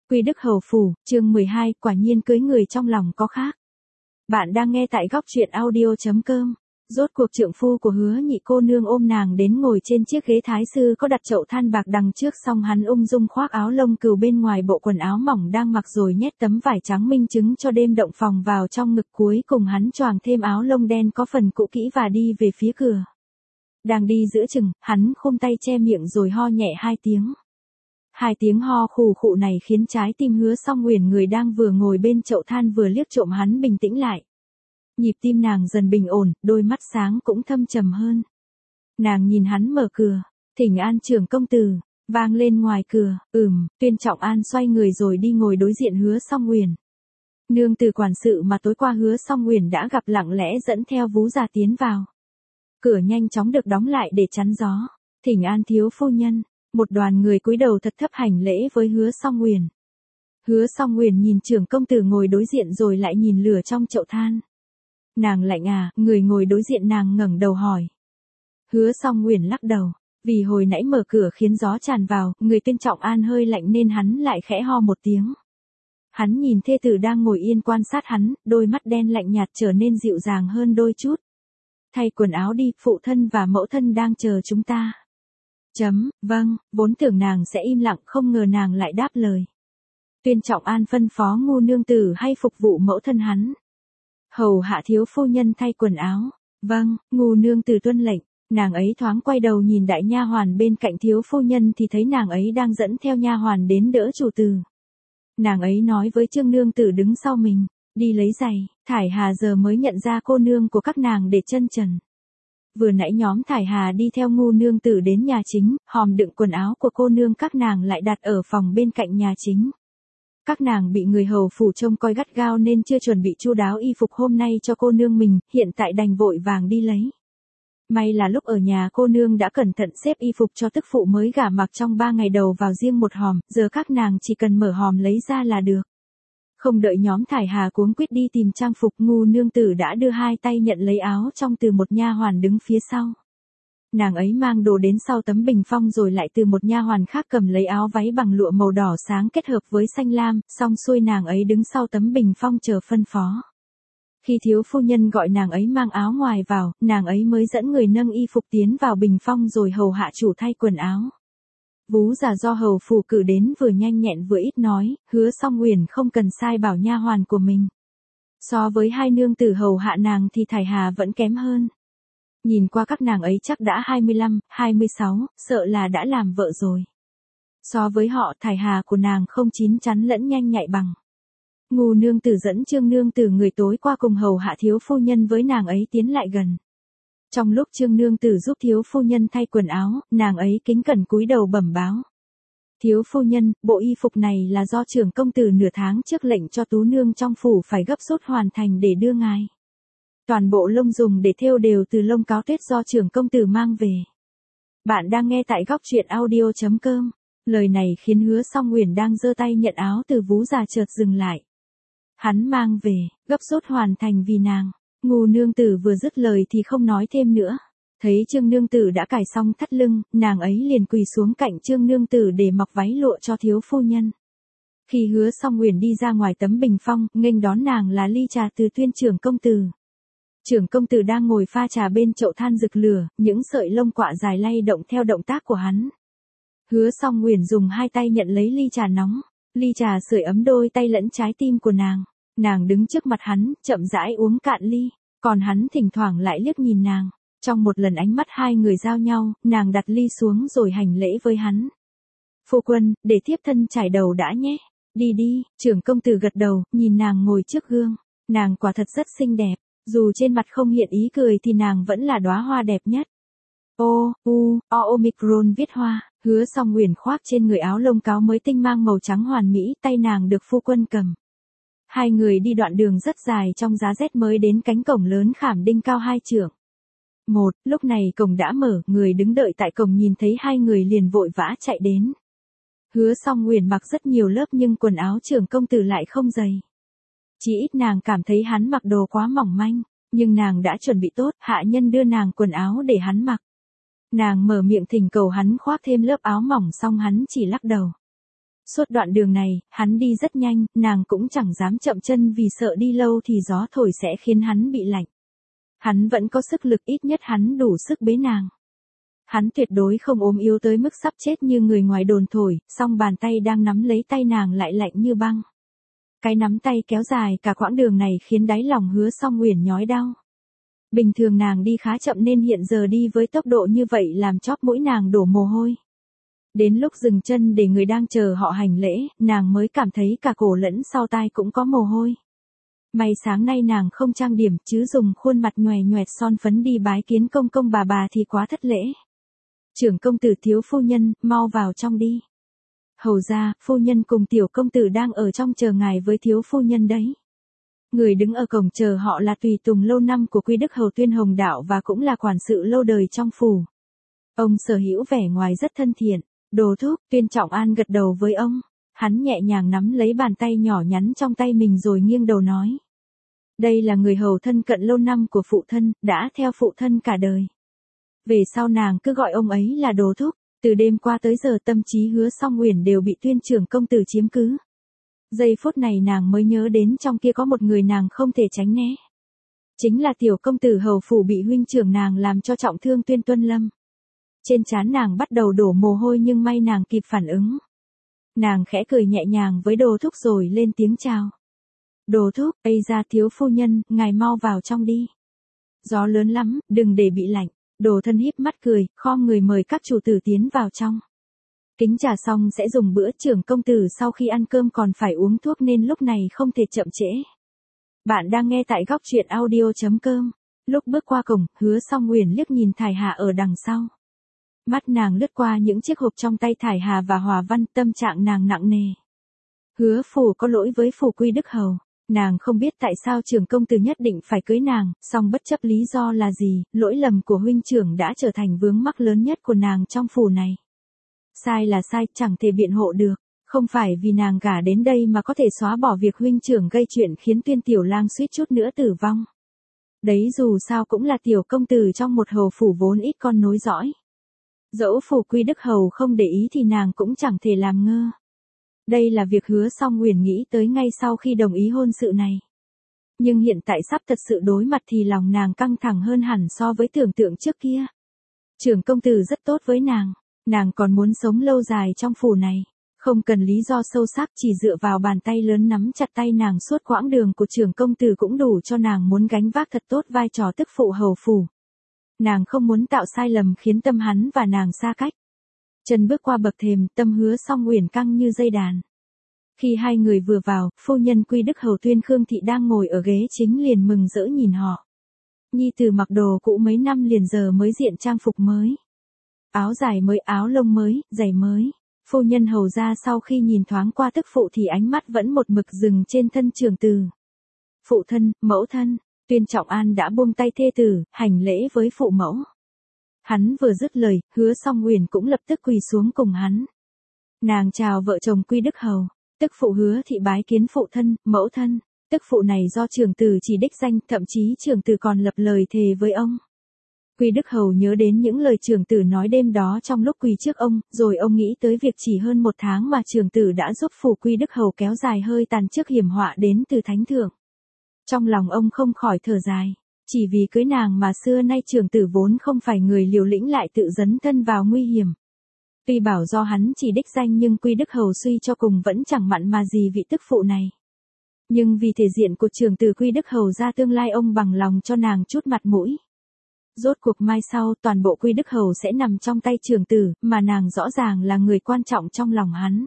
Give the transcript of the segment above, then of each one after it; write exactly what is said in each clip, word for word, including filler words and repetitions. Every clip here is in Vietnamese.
Quy Đức Hầu Phủ, chương mười hai, quả nhiên cưới người trong lòng có khác. Bạn đang nghe tại góc truyện audio.com. Rốt cuộc trượng phu của Hứa Nhị cô nương ôm nàng đến ngồi trên chiếc ghế thái sư có đặt chậu than bạc đằng trước, xong hắn ung dung khoác áo lông cừu bên ngoài bộ quần áo mỏng đang mặc, rồi nhét tấm vải trắng minh chứng cho đêm động phòng vào trong ngực, cuối cùng hắn choàng thêm áo lông đen có phần cũ kỹ và đi về phía cửa. Đang đi giữa chừng, hắn khum tay che miệng rồi ho nhẹ hai tiếng. Hai tiếng ho khù khụ này khiến trái tim Hứa Song Uyển, người đang vừa ngồi bên chậu than vừa liếc trộm hắn, bình tĩnh lại. Nhịp tim nàng dần bình ổn, đôi mắt sáng cũng thâm trầm hơn. Nàng nhìn hắn mở cửa, "Thỉnh an trưởng công tử", vang lên ngoài cửa. Ừm, Tuyên Trọng An xoay người rồi đi ngồi đối diện Hứa Song Uyển. Nương tử quản sự mà tối qua Hứa Song Uyển đã gặp lặng lẽ dẫn theo Vú già tiến vào. Cửa nhanh chóng được đóng lại để chắn gió. "Thỉnh an thiếu phu nhân." Một đoàn người cúi đầu thật thấp hành lễ với Hứa Song Uyển. Hứa Song Uyển nhìn trưởng công tử ngồi đối diện rồi lại nhìn lửa trong chậu than. "Nàng lạnh à?" Người ngồi đối diện nàng ngẩng đầu hỏi. Hứa Song Uyển lắc đầu, vì hồi nãy mở cửa khiến gió tràn vào, người Tuyên Trọng An hơi lạnh nên hắn lại khẽ ho một tiếng. Hắn nhìn thê tử đang ngồi yên quan sát hắn, đôi mắt đen lạnh nhạt trở nên dịu dàng hơn đôi chút. "Thay quần áo đi, phụ thân và mẫu thân đang chờ chúng ta." Chấm, vâng, vốn tưởng nàng sẽ im lặng, không ngờ nàng lại đáp lời. Tuyên Trọng An phân phó Ngu nương tử hay phục vụ mẫu thân hắn. "Hầu hạ thiếu phu nhân thay quần áo." "Vâng." Ngu nương tử tuân lệnh. Nàng ấy thoáng quay đầu nhìn đại nha hoàn bên cạnh thiếu phu nhân thì thấy nàng ấy đang dẫn theo nha hoàn đến đỡ chủ tử. Nàng ấy nói với Trương nương tử đứng sau mình, "Đi lấy giày." Thải Hà giờ mới nhận ra cô nương của các nàng để chân trần. Vừa nãy nhóm Thải Hà đi theo Ngu nương tử đến nhà chính, hòm đựng quần áo của cô nương các nàng lại đặt ở phòng bên cạnh nhà chính. Các nàng bị người hầu phủ trông coi gắt gao nên chưa chuẩn bị chu đáo y phục hôm nay cho cô nương mình, hiện tại đành vội vàng đi lấy. May là lúc ở nhà cô nương đã cẩn thận xếp y phục cho tức phụ mới gả mặc trong ba ngày đầu vào riêng một hòm, giờ các nàng chỉ cần mở hòm lấy ra là được. Không đợi nhóm Thải Hà cuống quýt đi tìm trang phục, Ngu nương tử đã đưa hai tay nhận lấy áo trong từ một nha hoàn đứng phía sau. Nàng ấy mang đồ đến sau tấm bình phong rồi lại từ một nha hoàn khác cầm lấy áo váy bằng lụa màu đỏ sáng kết hợp với xanh lam, xong xuôi nàng ấy đứng sau tấm bình phong chờ phân phó. Khi thiếu phu nhân gọi nàng ấy mang áo ngoài vào, nàng ấy mới dẫn người nâng y phục tiến vào bình phong rồi hầu hạ chủ thay quần áo. Vú già do hầu phủ cử đến vừa nhanh nhẹn vừa ít nói, Hứa Song Uyển không cần sai bảo nha hoàn của mình. So với hai nương tử hầu hạ nàng thì Thải Hà vẫn kém hơn. Nhìn qua các nàng ấy chắc đã hai mươi lăm, hai mươi sáu, sợ là đã làm vợ rồi. So với họ, Thải Hà của nàng không chín chắn lẫn nhanh nhạy bằng. Ngu nương tử dẫn Trương nương tử người tối qua cùng hầu hạ thiếu phu nhân với nàng ấy tiến lại gần. Trong lúc Trương nương tử giúp thiếu phu nhân thay quần áo, nàng ấy kính cẩn cúi đầu bẩm báo. "Thiếu phu nhân, bộ y phục này là do trưởng công tử nửa tháng trước lệnh cho tú nương trong phủ phải gấp rút hoàn thành để đưa ngài. Toàn bộ lông dùng để thêu đều từ lông cáo tuyết do trưởng công tử mang về." Bạn đang nghe tại góc truyện audio.com. Lời này khiến Hứa Song Uyển đang giơ tay nhận áo từ Vú già chợt dừng lại. "Hắn mang về, gấp rút hoàn thành vì nàng." Ngu nương tử vừa dứt lời thì không nói thêm nữa. Thấy Trương nương tử đã cài xong thắt lưng, nàng ấy liền quỳ xuống cạnh Trương nương tử để mặc váy lụa cho thiếu phu nhân. Khi Hứa Song Uyển đi ra ngoài tấm bình phong, nghênh đón nàng là ly trà từ Tuyên trưởng công tử. Trưởng công tử đang ngồi pha trà bên chậu than rực lửa, những sợi lông quạ dài lay động theo động tác của hắn. Hứa Song Uyển dùng hai tay nhận lấy ly trà nóng. Ly trà sưởi ấm đôi tay lẫn trái tim của nàng. Nàng đứng trước mặt hắn, chậm rãi uống cạn ly, còn hắn thỉnh thoảng lại liếc nhìn nàng. Trong một lần ánh mắt hai người giao nhau, nàng đặt ly xuống rồi hành lễ với hắn. "Phu quân, để thiếp thân chải đầu đã nhé." "Đi đi." Trưởng công tử gật đầu, nhìn nàng ngồi trước gương. Nàng quả thật rất xinh đẹp, dù trên mặt không hiện ý cười thì nàng vẫn là đóa hoa đẹp nhất. O, U, O Omicron viết hoa. Hứa Song Uyển khoác trên người áo lông cáo mới tinh mang màu trắng hoàn mỹ, tay nàng được phu quân cầm. Hai người đi đoạn đường rất dài trong giá rét mới đến cánh cổng lớn khảm đinh cao hai trượng. Một, lúc này cổng đã mở, người đứng đợi tại cổng nhìn thấy hai người liền vội vã chạy đến. Hứa Song Uyển mặc rất nhiều lớp nhưng quần áo trưởng công tử lại không dày. Chỉ ít nàng cảm thấy hắn mặc đồ quá mỏng manh, nhưng nàng đã chuẩn bị tốt, hạ nhân đưa nàng quần áo để hắn mặc. Nàng mở miệng thỉnh cầu hắn khoác thêm lớp áo mỏng xong hắn chỉ lắc đầu. Suốt đoạn đường này, hắn đi rất nhanh, nàng cũng chẳng dám chậm chân vì sợ đi lâu thì gió thổi sẽ khiến hắn bị lạnh. Hắn vẫn có sức lực, ít nhất hắn đủ sức bế nàng. Hắn tuyệt đối không ốm yếu tới mức sắp chết như người ngoài đồn thổi, song bàn tay đang nắm lấy tay nàng lại lạnh như băng. Cái nắm tay kéo dài cả quãng đường này khiến đáy lòng Hứa Song Uyển nhói đau. Bình thường nàng đi khá chậm nên hiện giờ đi với tốc độ như vậy làm chóp mũi nàng đổ mồ hôi. Đến lúc dừng chân để người đang chờ họ hành lễ, nàng mới cảm thấy cả cổ lẫn sau tai cũng có mồ hôi. May sáng nay nàng không trang điểm chứ dùng khuôn mặt nhòe nhoẹt son phấn đi bái kiến công công bà bà thì quá thất lễ. Trưởng công tử thiếu phu nhân, mau vào trong đi. Hầu ra, phu nhân cùng tiểu công tử đang ở trong chờ ngài với thiếu phu nhân đấy. Người đứng ở cổng chờ họ là tùy tùng lâu năm của Quy Đức Hầu Tuyên Hồng Đạo và cũng là quản sự lâu đời trong phủ. Ông sở hữu vẻ ngoài rất thân thiện. Đồ thúc, Tuyên Trọng An gật đầu với ông. Hắn nhẹ nhàng nắm lấy bàn tay nhỏ nhắn trong tay mình rồi nghiêng đầu nói. Đây là người hầu thân cận lâu năm của phụ thân, đã theo phụ thân cả đời. Về sau nàng cứ gọi ông ấy là đồ thúc. Từ đêm qua tới giờ tâm trí Hứa Song Uyển đều bị Tuyên trưởng công tử chiếm cứ. Giây phút này nàng mới nhớ đến trong kia có một người nàng không thể tránh né. Chính là tiểu công tử hầu phủ bị huynh trưởng nàng làm cho trọng thương Tuyên Tuân Lâm. Trên trán nàng bắt đầu đổ mồ hôi nhưng may nàng kịp phản ứng. Nàng khẽ cười nhẹ nhàng với đồ thúc rồi lên tiếng chào. Đồ thúc, ây ra thiếu phu nhân, ngài mau vào trong đi. Gió lớn lắm, đừng để bị lạnh. Đồ thân híp mắt cười, khom người mời các chủ tử tiến vào trong. Kính trà xong sẽ dùng bữa, trưởng công tử sau khi ăn cơm còn phải uống thuốc nên lúc này không thể chậm trễ. Bạn đang nghe tại góc truyện audio chấm com. Lúc bước qua cổng, Hứa Song Uyển liếc nhìn Thải Hà ở đằng sau. Mắt nàng lướt qua những chiếc hộp trong tay Thải Hà và Hòa Văn, tâm trạng nàng nặng nề. Hứa phủ có lỗi với phủ Quy Đức Hầu. Nàng không biết tại sao trưởng công tử nhất định phải cưới nàng, song bất chấp lý do là gì, lỗi lầm của huynh trưởng đã trở thành vướng mắc lớn nhất của nàng trong phủ này. Sai là sai, chẳng thể biện hộ được, không phải vì nàng gả đến đây mà có thể xóa bỏ việc huynh trưởng gây chuyện khiến Tuyên tiểu lang suýt chút nữa tử vong. Đấy dù sao cũng là tiểu công tử trong một hầu phủ vốn ít con nối dõi. Dẫu phủ Quy Đức Hầu không để ý thì nàng cũng chẳng thể làm ngơ. Đây là việc Hứa Song Uyển nghĩ tới ngay sau khi đồng ý hôn sự này. Nhưng hiện tại sắp thật sự đối mặt thì lòng nàng căng thẳng hơn hẳn so với tưởng tượng trước kia. Trưởng công tử rất tốt với nàng, nàng còn muốn sống lâu dài trong phủ này. Không cần lý do sâu sắc, chỉ dựa vào bàn tay lớn nắm chặt tay nàng suốt quãng đường của trưởng công tử cũng đủ cho nàng muốn gánh vác thật tốt vai trò tức phụ hầu phủ. Nàng không muốn tạo sai lầm khiến tâm hắn và nàng xa cách. Chân bước qua bậc thềm, tâm Hứa Song Uyển căng như dây đàn. Khi hai người vừa vào, phu nhân Quy Đức Hầu Tuyên Khương Thị đang ngồi ở ghế chính liền mừng rỡ nhìn họ. Nhi tử mặc đồ cũ mấy năm liền giờ mới diện trang phục mới. Áo dài mới, áo lông mới, giày mới. Phu nhân hầu ra sau khi nhìn thoáng qua tức phụ thì ánh mắt vẫn một mực dừng trên thân trưởng tử. Phụ thân, mẫu thân, Tuyên Trọng An đã buông tay thê tử, hành lễ với phụ mẫu. Hắn vừa dứt lời, Hứa Song Uyển cũng lập tức quỳ xuống cùng hắn. Nàng chào vợ chồng Quy Đức Hầu, tức phụ Hứa Thị bái kiến phụ thân, mẫu thân. Tức phụ này do trưởng tử chỉ đích danh, thậm chí trưởng tử còn lập lời thề với ông. Quy Đức Hầu nhớ đến những lời trưởng tử nói đêm đó trong lúc quỳ trước ông, rồi ông nghĩ tới việc chỉ hơn một tháng mà trưởng tử đã giúp phủ Quy Đức Hầu kéo dài hơi tàn trước hiểm họa đến từ thánh thượng. Trong lòng ông không khỏi thở dài, chỉ vì cưới nàng mà xưa nay trưởng tử vốn không phải người liều lĩnh lại tự dấn thân vào nguy hiểm. Tuy bảo do hắn chỉ đích danh nhưng Quy Đức Hầu suy cho cùng vẫn chẳng mặn mà gì vị tức phụ này. Nhưng vì thể diện của trưởng tử Quy Đức Hầu ra tương lai ông bằng lòng cho nàng chút mặt mũi. Rốt cuộc mai sau toàn bộ Quy Đức Hầu sẽ nằm trong tay trưởng tử, mà nàng rõ ràng là người quan trọng trong lòng hắn.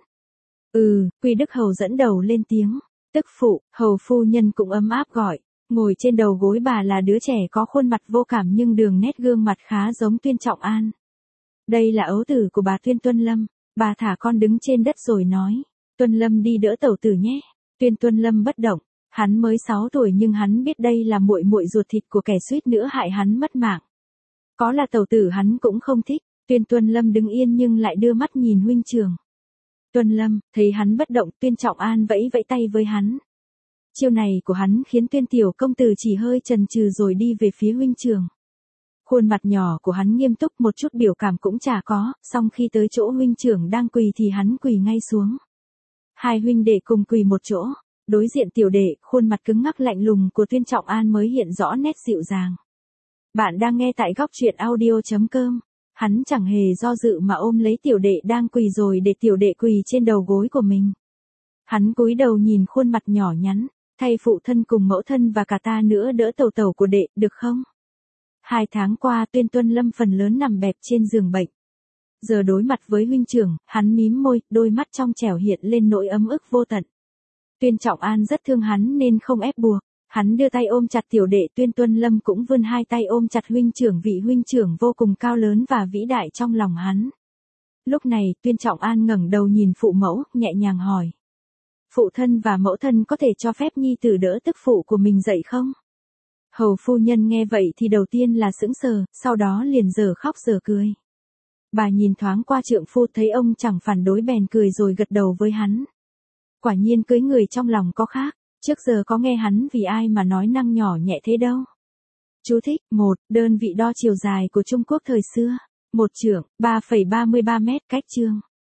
Ừ, Quy Đức Hầu dẫn đầu lên tiếng. Tức phụ, hầu phu nhân cũng ấm áp gọi. Ngồi trên đầu gối bà là đứa trẻ có khuôn mặt vô cảm nhưng đường nét gương mặt khá giống Tuyên Trọng An. Đây là ấu tử của bà Tuyên Tuân Lâm. Bà thả con đứng trên đất rồi nói. Tuân Lâm đi đỡ tẩu tử nhé. Tuyên Tuân Lâm bất động. Hắn mới sáu tuổi nhưng hắn biết đây là muội muội ruột thịt của kẻ suýt nữa hại hắn mất mạng. Có là tẩu tử hắn cũng không thích. Tuyên Tuân Lâm đứng yên nhưng lại đưa mắt nhìn huynh trưởng. Tuân Lâm, thấy hắn bất động, Tuyên Trọng An vẫy vẫy tay với hắn. Chiêu này của hắn khiến Tuyên tiểu công tử chỉ hơi chần chừ rồi đi về phía huynh trưởng. Khuôn mặt nhỏ của hắn nghiêm túc, một chút biểu cảm cũng chả có, song khi tới chỗ huynh trưởng đang quỳ thì hắn quỳ ngay xuống. Hai huynh đệ cùng quỳ một chỗ, đối diện tiểu đệ, khuôn mặt cứng ngắc lạnh lùng của Tuyên Trọng An mới hiện rõ nét dịu dàng. Bạn đang nghe tại góc truyện audio.com. Hắn chẳng hề do dự mà ôm lấy tiểu đệ đang quỳ rồi để tiểu đệ quỳ trên đầu gối của mình. Hắn cúi đầu nhìn khuôn mặt nhỏ nhắn, thay phụ thân cùng mẫu thân và cả ta nữa đỡ tẩu tẩu của đệ, được không? Hai tháng qua Tuyên Tuân Lâm phần lớn nằm bẹp trên giường bệnh. Giờ đối mặt với huynh trưởng, hắn mím môi, đôi mắt trong trẻo hiện lên nỗi ấm ức vô tận. Tuyên Trọng An rất thương hắn nên không ép buộc. Hắn đưa tay ôm chặt tiểu đệ, Tuyên Tuân Lâm cũng vươn hai tay ôm chặt huynh trưởng, vị huynh trưởng vô cùng cao lớn và vĩ đại trong lòng hắn. Lúc này, Tuyên Trọng An ngẩng đầu nhìn phụ mẫu, nhẹ nhàng hỏi. Phụ thân và mẫu thân có thể cho phép nhi tử đỡ tức phụ của mình dậy không? Hầu phu nhân nghe vậy thì đầu tiên là sững sờ, sau đó liền dở khóc dở cười. Bà nhìn thoáng qua trượng phu thấy ông chẳng phản đối bèn cười rồi gật đầu với hắn. Quả nhiên cưới người trong lòng có khác, trước giờ có nghe hắn vì ai mà nói năng nhỏ nhẹ thế đâu. Chú thích, một, đơn vị đo chiều dài của Trung Quốc thời xưa. Một trượng, ba phẩy ba mươi ba mét cách chương.